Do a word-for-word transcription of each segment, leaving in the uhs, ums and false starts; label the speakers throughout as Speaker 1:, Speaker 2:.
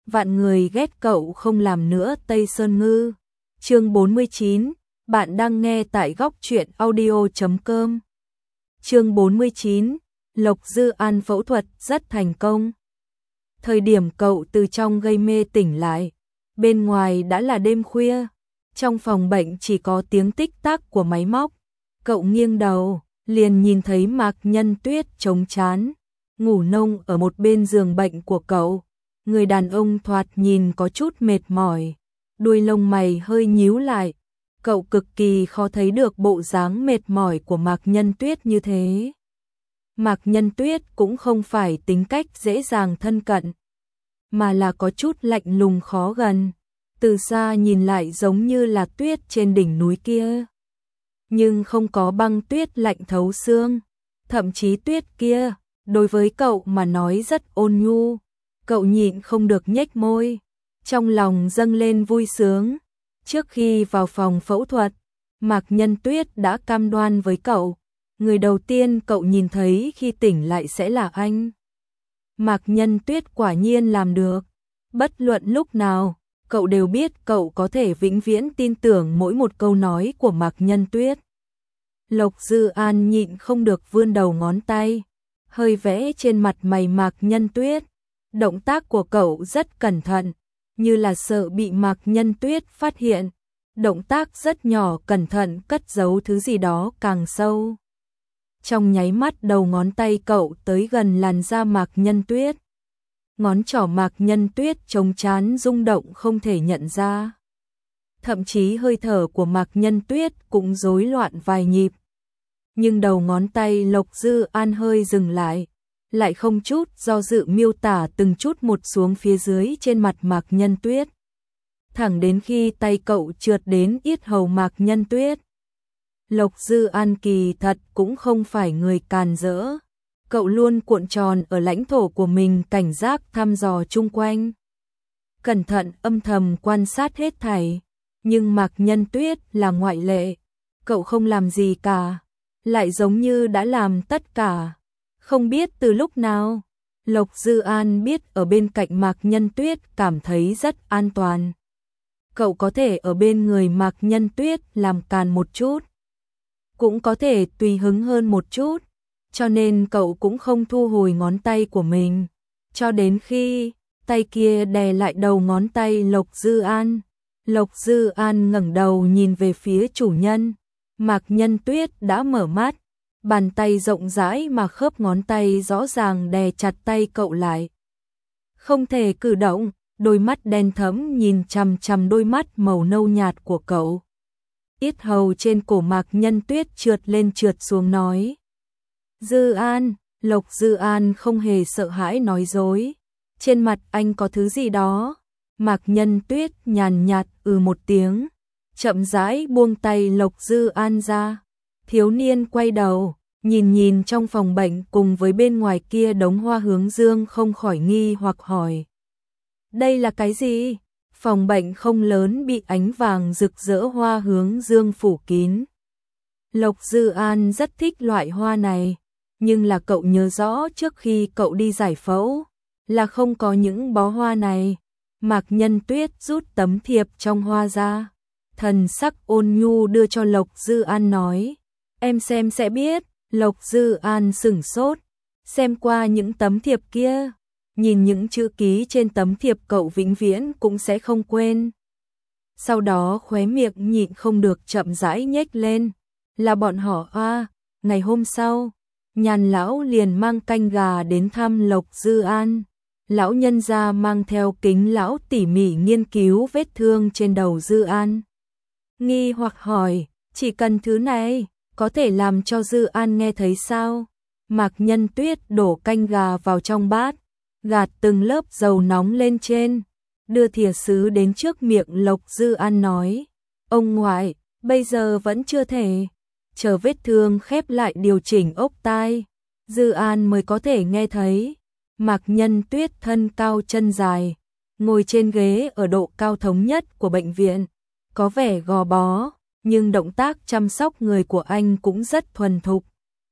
Speaker 1: vạn người ghét cậu không làm nữa Tây Sơn Ngư. Chương bốn mươi chín, bạn đang nghe tại góc truyện audio chấm com. Chương bốn mươi chín, Lộc Dư An phẫu thuật rất thành công. Thời điểm cậu từ trong gây mê tỉnh lại, bên ngoài đã là đêm khuya, trong phòng bệnh chỉ có tiếng tích tắc của máy móc. Cậu nghiêng đầu, liền nhìn thấy Mạc Nhân Tuyết trống trán, ngủ nông ở một bên giường bệnh của cậu. Người đàn ông thoạt nhìn có chút mệt mỏi, đuôi lông mày hơi nhíu lại. Cậu cực kỳ khó thấy được bộ dáng mệt mỏi của Mạc Nhân Tuyết như thế. Mạc Nhân Tuyết cũng không phải tính cách dễ dàng thân cận, mà là có chút lạnh lùng khó gần, từ xa nhìn lại giống như là tuyết trên đỉnh núi kia. Nhưng không có băng tuyết lạnh thấu xương, thậm chí tuyết kia, đối với cậu mà nói rất ôn nhu. Cậu nhịn không được nhếch môi, trong lòng dâng lên vui sướng. Trước khi vào phòng phẫu thuật, Mạc Nhân Tuyết đã cam đoan với cậu, người đầu tiên cậu nhìn thấy khi tỉnh lại sẽ là anh. Mạc Nhân Tuyết quả nhiên làm được, bất luận lúc nào, cậu đều biết cậu có thể vĩnh viễn tin tưởng mỗi một câu nói của Mạc Nhân Tuyết. Lộc Dư An nhịn không được vươn đầu ngón tay, hơi vẽ trên mặt mày Mạc Nhân Tuyết. Động tác của cậu rất cẩn thận, như là sợ bị Mạc Nhân Tuyết phát hiện. Động tác rất nhỏ cẩn thận cất giấu thứ gì đó càng sâu. Trong nháy mắt đầu ngón tay cậu tới gần làn da Mạc Nhân Tuyết. Ngón trỏ Mạc Nhân Tuyết trống trán rung động không thể nhận ra. Thậm chí hơi thở của Mạc Nhân Tuyết cũng rối loạn vài nhịp. Nhưng đầu ngón tay Lộc Dư An hơi dừng lại, lại không chút do dự miêu tả từng chút một xuống phía dưới trên mặt Mạc Nhân Tuyết. Thẳng đến khi tay cậu trượt đến yết hầu Mạc Nhân Tuyết. Lộc Dư An kỳ thật cũng không phải người càn rỡ. Cậu luôn cuộn tròn ở lãnh thổ của mình, cảnh giác thăm dò chung quanh. Cẩn thận âm thầm quan sát hết thảy. Nhưng Mạc Nhân Tuyết là ngoại lệ. Cậu không làm gì cả, lại giống như đã làm tất cả. Không biết từ lúc nào, Lộc Dư An biết ở bên cạnh Mạc Nhân Tuyết cảm thấy rất an toàn. Cậu có thể ở bên người Mạc Nhân Tuyết làm càn một chút, cũng có thể tùy hứng hơn một chút, cho nên cậu cũng không thu hồi ngón tay của mình, cho đến khi tay kia đè lại đầu ngón tay Lộc Dư An. Lộc Dư An ngẩng đầu nhìn về phía chủ nhân, Mạc Nhân Tuyết đã mở mắt, bàn tay rộng rãi mà khớp ngón tay rõ ràng đè chặt tay cậu lại. Không thể cử động, đôi mắt đen thẫm nhìn chằm chằm đôi mắt màu nâu nhạt của cậu. Yết hầu trên cổ Mạc Nhân Tuyết trượt lên trượt xuống nói. Dư An, Lộc Dư An không hề sợ hãi nói dối. Trên mặt anh có thứ gì đó. Mạc Nhân Tuyết nhàn nhạt ừ một tiếng, chậm rãi buông tay Lộc Dư An ra. Thiếu niên quay đầu, nhìn nhìn trong phòng bệnh cùng với bên ngoài kia đống hoa hướng dương không khỏi nghi hoặc hỏi. Đây là cái gì? Phòng bệnh không lớn bị ánh vàng rực rỡ hoa hướng dương phủ kín. Lộc Dư An rất thích loại hoa này, nhưng là cậu nhớ rõ trước khi cậu đi giải phẫu, là không có những bó hoa này. Mạc Nhân Tuyết rút tấm thiệp trong hoa ra, thần sắc ôn nhu đưa cho Lộc Dư An nói. Em xem sẽ biết. Lộc Dư An sửng sốt, xem qua những tấm thiệp kia, nhìn những chữ ký trên tấm thiệp cậu vĩnh viễn cũng sẽ không quên. Sau đó khóe miệng nhịn không được chậm rãi nhếch lên, là bọn họ a. Ngày hôm sau, Nhàn lão liền mang canh gà đến thăm Lộc Dư An. Lão nhân gia mang theo kính lão tỉ mỉ nghiên cứu vết thương trên đầu Dư An. Nghi hoặc hỏi, chỉ cần thứ này có thể làm cho Dư An nghe thấy sao? Mạc Nhân Tuyết đổ canh gà vào trong bát, gạt từng lớp dầu nóng lên trên, đưa thìa sứ đến trước miệng Lộc Dư An nói. Ông ngoại, bây giờ vẫn chưa thể, chờ vết thương khép lại điều chỉnh ốc tai, Dư An mới có thể nghe thấy. Mạc Nhân Tuyết thân cao chân dài, ngồi trên ghế ở độ cao thống nhất của bệnh viện, có vẻ gò bó, nhưng động tác chăm sóc người của anh cũng rất thuần thục.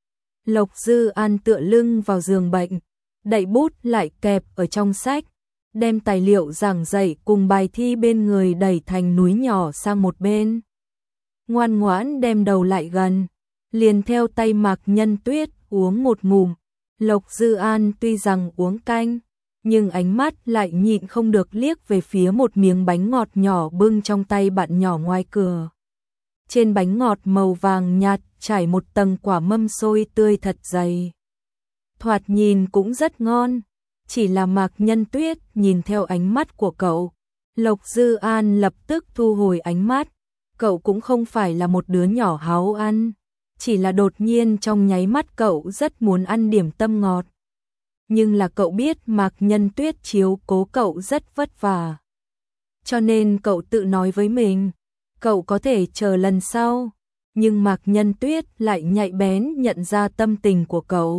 Speaker 1: Lộc Dư An tựa lưng vào giường bệnh, đậy bút lại kẹp ở trong sách, đem tài liệu giảng dạy cùng bài thi bên người đẩy thành núi nhỏ sang một bên. Ngoan ngoãn đem đầu lại gần, liền theo tay Mạc Nhân Tuyết uống một ngụm. Lộc Dư An tuy rằng uống canh, nhưng ánh mắt lại nhịn không được liếc về phía một miếng bánh ngọt nhỏ bưng trong tay bạn nhỏ ngoài cửa. Trên bánh ngọt màu vàng nhạt trải một tầng quả mâm xôi tươi thật dày. Thoạt nhìn cũng rất ngon, chỉ là Mạc Nhân Tuyết nhìn theo ánh mắt của cậu. Lộc Dư An lập tức thu hồi ánh mắt, cậu cũng không phải là một đứa nhỏ háu ăn, chỉ là đột nhiên trong nháy mắt cậu rất muốn ăn điểm tâm ngọt. Nhưng là cậu biết Mạc Nhân Tuyết chiếu cố cậu rất vất vả. Cho nên cậu tự nói với mình, cậu có thể chờ lần sau, nhưng Mạc Nhân Tuyết lại nhạy bén nhận ra tâm tình của cậu.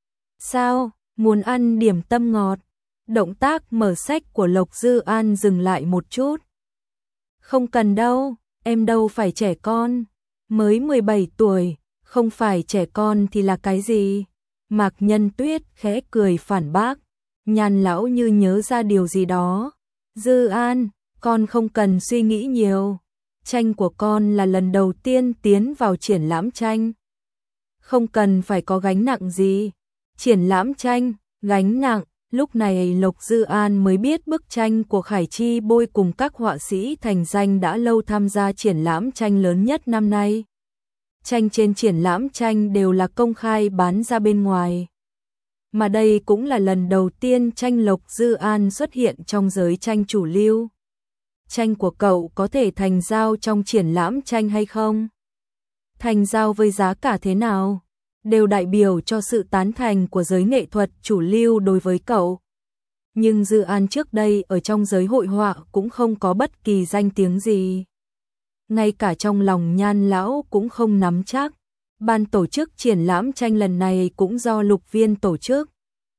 Speaker 1: Sao, muốn ăn điểm tâm ngọt? Động tác mở sách của Lộc Dư An dừng lại một chút. Không cần đâu, em đâu phải trẻ con, mới mười bảy tuổi, không phải trẻ con thì là cái gì? Mạc Nhân Tuyết khẽ cười phản bác, Nhàn lão như nhớ ra điều gì đó. Dư An, con không cần suy nghĩ nhiều, tranh của con là lần đầu tiên tiến vào triển lãm tranh. Không cần phải có gánh nặng gì. Triển lãm tranh, gánh nặng, lúc này Lộc Dư An mới biết bức tranh của Khải Chi Bôi cùng các họa sĩ thành danh đã lâu tham gia triển lãm tranh lớn nhất năm nay. Tranh trên triển lãm tranh đều là công khai bán ra bên ngoài. Mà đây cũng là lần đầu tiên tranh Lộc Dư An xuất hiện trong giới tranh chủ lưu. Tranh của cậu có thể thành giao trong triển lãm tranh hay không? Thành giao với giá cả thế nào? Đều đại biểu cho sự tán thành của giới nghệ thuật chủ lưu đối với cậu. Nhưng Dư An trước đây ở trong giới hội họa cũng không có bất kỳ danh tiếng gì. Ngay cả trong lòng Nhan lão cũng không nắm chắc. Ban tổ chức triển lãm tranh lần này cũng do Lục Viên tổ chức.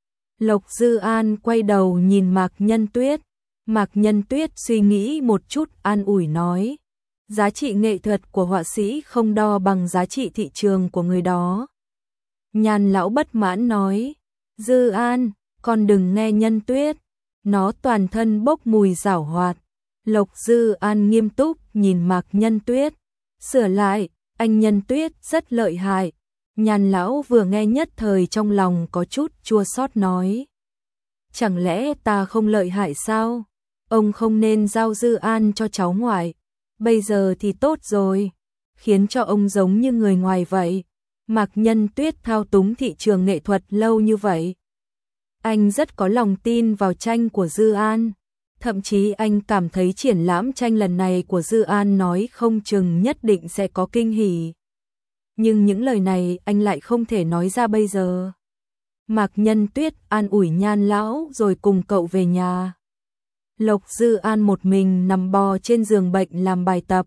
Speaker 1: Lộc Dư An quay đầu nhìn Mạc Nhân Tuyết. Mạc Nhân Tuyết suy nghĩ một chút an ủi nói. Giá trị nghệ thuật của họa sĩ không đo bằng giá trị thị trường của người đó. Nhan lão bất mãn nói. Dư An, con đừng nghe Nhân Tuyết. Nó toàn thân bốc mùi giảo hoạt. Lộc Dư An nghiêm túc nhìn Mạc Nhân Tuyết. Sửa lại, anh Nhân Tuyết rất lợi hại. Nhan lão vừa nghe nhất thời trong lòng có chút chua xót nói. Chẳng lẽ ta không lợi hại sao? Ông không nên giao Dư An cho cháu ngoại. Bây giờ thì tốt rồi. Khiến cho ông giống như người ngoài vậy. Mạc Nhân Tuyết thao túng thị trường nghệ thuật lâu như vậy. Anh rất có lòng tin vào tranh của Dư An. Thậm chí anh cảm thấy triển lãm tranh lần này của Dư An nói không chừng nhất định sẽ có kinh hỉ. Nhưng những lời này anh lại không thể nói ra bây giờ. Mạc Nhân Tuyết an ủi Nhan lão rồi cùng cậu về nhà. Lộc Dư An một mình nằm bò trên giường bệnh làm bài tập.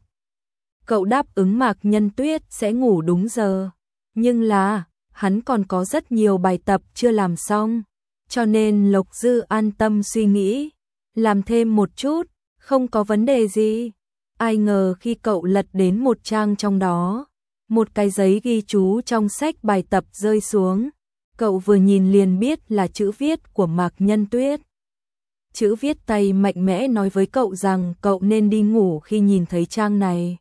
Speaker 1: Cậu đáp ứng Mạc Nhân Tuyết sẽ ngủ đúng giờ. Nhưng là, hắn còn có rất nhiều bài tập chưa làm xong. Cho nên Lộc Dư an tâm suy nghĩ. Làm thêm một chút, không có vấn đề gì. Ai ngờ khi cậu lật đến một trang trong đó, một cái giấy ghi chú trong sách bài tập rơi xuống. Cậu vừa nhìn liền biết là chữ viết của Mạc Nhân Tuyết. Chữ viết tay mạnh mẽ nói với cậu rằng cậu nên đi ngủ khi nhìn thấy trang này.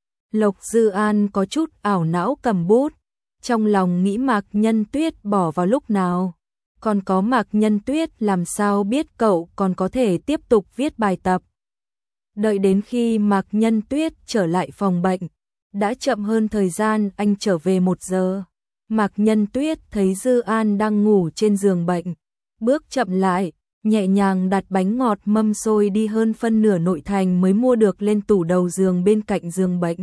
Speaker 1: Lộc Dư An có chút ảo não cầm bút. Trong lòng nghĩ Mạc Nhân Tuyết bỏ vào lúc nào. Còn có Mạc Nhân Tuyết làm sao biết cậu còn có thể tiếp tục viết bài tập. Đợi đến khi Mạc Nhân Tuyết trở lại phòng bệnh. Đã chậm hơn thời gian anh trở về một giờ. Mạc Nhân Tuyết thấy Dư An đang ngủ trên giường bệnh. Bước chậm lại, nhẹ nhàng đặt bánh ngọt mâm xôi đi hơn phân nửa nội thành mới mua được lên tủ đầu giường bên cạnh giường bệnh.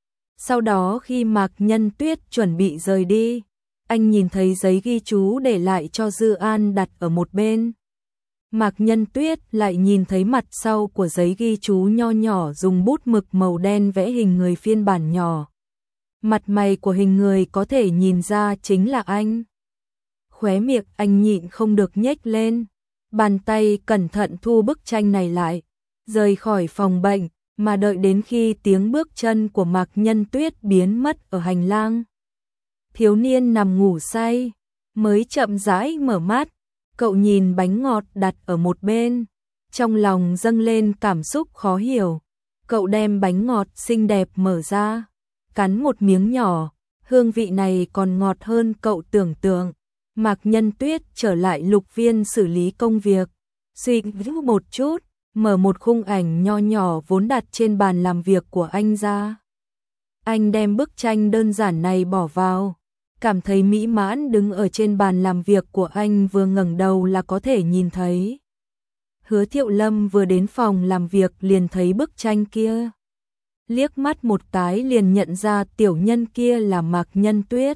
Speaker 1: Sau đó khi Mạc Nhân Tuyết chuẩn bị rời đi, anh nhìn thấy giấy ghi chú để lại cho Dư An đặt ở một bên. Mạc Nhân Tuyết lại nhìn thấy mặt sau của giấy ghi chú nho nhỏ dùng bút mực màu đen vẽ hình người phiên bản nhỏ. Mặt mày của hình người có thể nhìn ra chính là anh. Khóe miệng anh nhịn không được nhếch lên. Bàn tay cẩn thận thu bức tranh này lại, rời khỏi phòng bệnh, mà đợi đến khi tiếng bước chân của Mạc Nhân Tuyết biến mất ở hành lang. Thiếu niên nằm ngủ say, mới chậm rãi mở mắt, cậu nhìn bánh ngọt đặt ở một bên, trong lòng dâng lên cảm xúc khó hiểu. Cậu đem bánh ngọt xinh đẹp mở ra, cắn một miếng nhỏ, hương vị này còn ngọt hơn cậu tưởng tượng. Mạc Nhân Tuyết trở lại Lục Viên xử lý công việc, suy nghĩ một chút, mở một khung ảnh nho nhỏ vốn đặt trên bàn làm việc của anh ra. Anh đem bức tranh đơn giản này bỏ vào, cảm thấy mỹ mãn, đứng ở trên bàn làm việc của anh, vừa ngẩng đầu là có thể nhìn thấy. Hứa Thiệu Lâm vừa đến phòng làm việc liền thấy bức tranh kia. Liếc mắt một cái liền nhận ra tiểu nhân kia là Mạc Nhân Tuyết.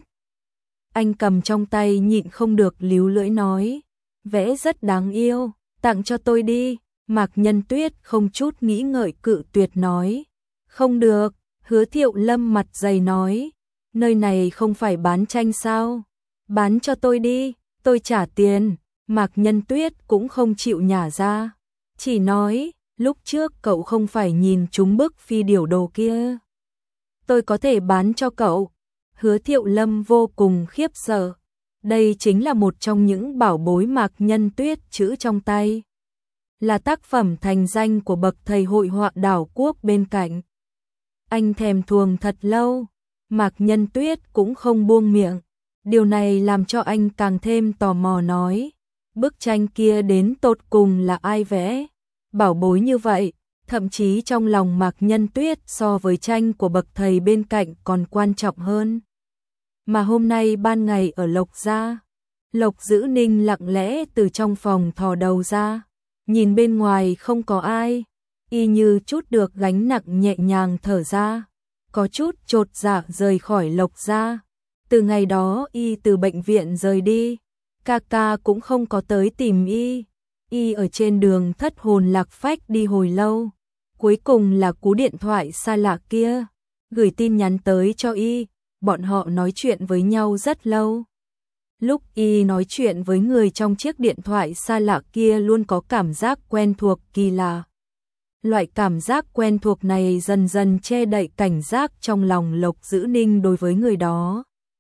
Speaker 1: Anh cầm trong tay nhịn không được líu lưỡi nói, vẽ rất đáng yêu, tặng cho tôi đi. Mạc Nhân Tuyết không chút nghĩ ngợi cự tuyệt nói, không được. Hứa Thiệu Lâm mặt dày nói, nơi này không phải bán tranh sao, bán cho tôi đi, tôi trả tiền. Mạc Nhân Tuyết cũng không chịu nhả ra, chỉ nói, lúc trước cậu không phải nhìn trúng bức phi điểu đồ kia, tôi có thể bán cho cậu. Hứa Thiệu Lâm vô cùng khiếp sợ, đây chính là một trong những bảo bối Mạc Nhân Tuyết trữ trong tay, là tác phẩm thành danh của bậc thầy hội họa đảo quốc bên cạnh. Anh thèm thuồng thật lâu, Mạc Nhân Tuyết cũng không buông miệng, điều này làm cho anh càng thêm tò mò nói, bức tranh kia đến tột cùng là ai vẽ, bảo bối như vậy, thậm chí trong lòng Mạc Nhân Tuyết so với tranh của bậc thầy bên cạnh còn quan trọng hơn. Mà hôm nay ban ngày ở Lộc gia, Lộc Dữ Ninh lặng lẽ từ trong phòng thò đầu ra, nhìn bên ngoài không có ai, y như chút được gánh nặng nhẹ nhàng thở ra, có chút chột dạ rời khỏi Lộc gia. Từ ngày đó y từ bệnh viện rời đi, ca ca cũng không có tới tìm y, y ở trên đường thất hồn lạc phách đi hồi lâu, cuối cùng là cú điện thoại xa lạ kia, gửi tin nhắn tới cho y, bọn họ nói chuyện với nhau rất lâu. Lúc y nói chuyện với người trong chiếc điện thoại xa lạ kia luôn có cảm giác quen thuộc kỳ lạ. Loại cảm giác quen thuộc này dần dần che đậy cảnh giác trong lòng Lộc Dữ Ninh đối với người đó.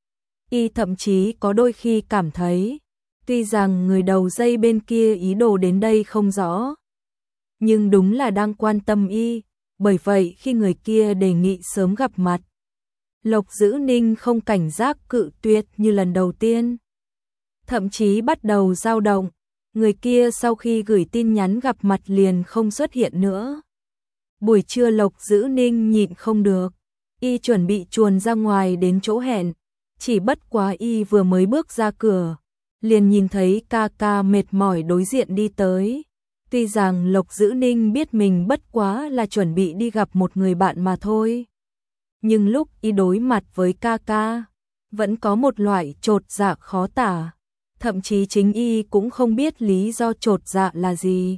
Speaker 1: Y thậm chí có đôi khi cảm thấy, tuy rằng người đầu dây bên kia ý đồ đến đây không rõ, nhưng đúng là đang quan tâm y, bởi vậy khi người kia đề nghị sớm gặp mặt, Lộc Dữ Ninh không cảnh giác cự tuyệt như lần đầu tiên. Thậm chí bắt đầu dao động, người kia sau khi gửi tin nhắn gặp mặt liền không xuất hiện nữa. Buổi trưa Lộc Dữ Ninh nhịn không được, y chuẩn bị chuồn ra ngoài đến chỗ hẹn, chỉ bất quá y vừa mới bước ra cửa, liền nhìn thấy ca ca mệt mỏi đối diện đi tới. Tuy rằng Lộc Dữ Ninh biết mình bất quá là chuẩn bị đi gặp một người bạn mà thôi, nhưng lúc y đối mặt với ca ca, vẫn có một loại chột dạ khó tả, thậm chí chính y cũng không biết lý do chột dạ là gì.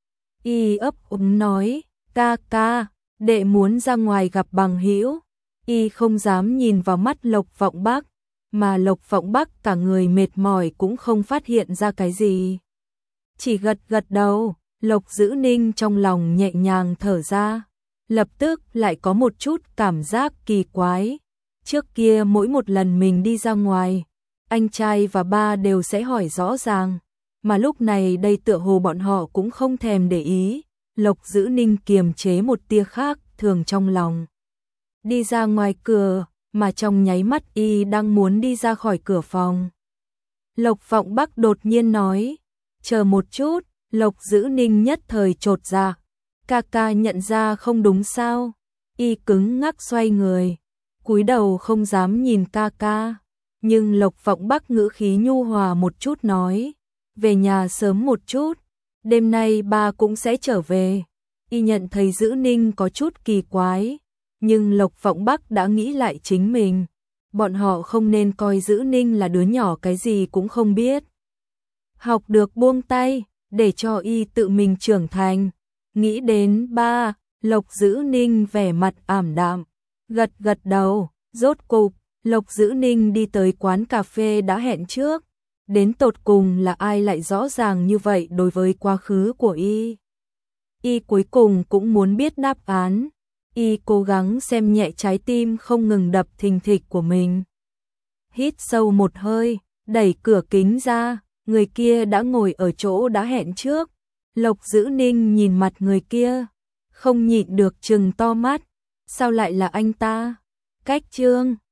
Speaker 1: Y ấp úng nói, ca ca, đệ muốn ra ngoài gặp bằng hữu. Y không dám nhìn vào mắt Lộc Vọng Bắc, mà Lộc Vọng Bắc cả người mệt mỏi cũng không phát hiện ra cái gì, chỉ gật gật đầu. Lộc Dữ Ninh trong lòng nhẹ nhàng thở ra, lập tức lại có một chút cảm giác kỳ quái. Trước kia mỗi một lần mình đi ra ngoài, anh trai và ba đều sẽ hỏi rõ ràng, mà lúc này đây tựa hồ bọn họ cũng không thèm để ý. Lộc Dữ Ninh kiềm chế một tia khác thường trong lòng, đi ra ngoài cửa, mà trong nháy mắt y đang muốn đi ra khỏi cửa phòng, Lộc Vọng Bắc đột nhiên nói, chờ một chút. Lộc Dữ Ninh nhất thời chột dạ, ca ca nhận ra không đúng sao? Y cứng ngắc xoay người, cúi đầu không dám nhìn ca ca, nhưng Lộc Vọng Bắc ngữ khí nhu hòa một chút nói, về nhà sớm một chút, đêm nay ba cũng sẽ trở về. Y nhận thấy Dữ Ninh có chút kỳ quái, nhưng Lộc Vọng Bắc đã nghĩ lại chính mình, bọn họ không nên coi Dữ Ninh là đứa nhỏ cái gì cũng không biết, học được buông tay, để cho y tự mình trưởng thành. Nghĩ đến ba, Lộc Dữ Ninh vẻ mặt ảm đạm, gật gật đầu. Rốt cục, Lộc Dữ Ninh đi tới quán cà phê đã hẹn trước. Đến tột cùng là ai lại rõ ràng như vậy đối với quá khứ của y? Y cuối cùng cũng muốn biết đáp án. Y cố gắng xem nhẹ trái tim không ngừng đập thình thịch của mình. Hít sâu một hơi, đẩy cửa kính ra. Người kia đã ngồi ở chỗ đã hẹn trước, Lộc Dữ Ninh nhìn mặt người kia, không nhịn được trừng to mắt, sao lại là anh ta? Cách Trương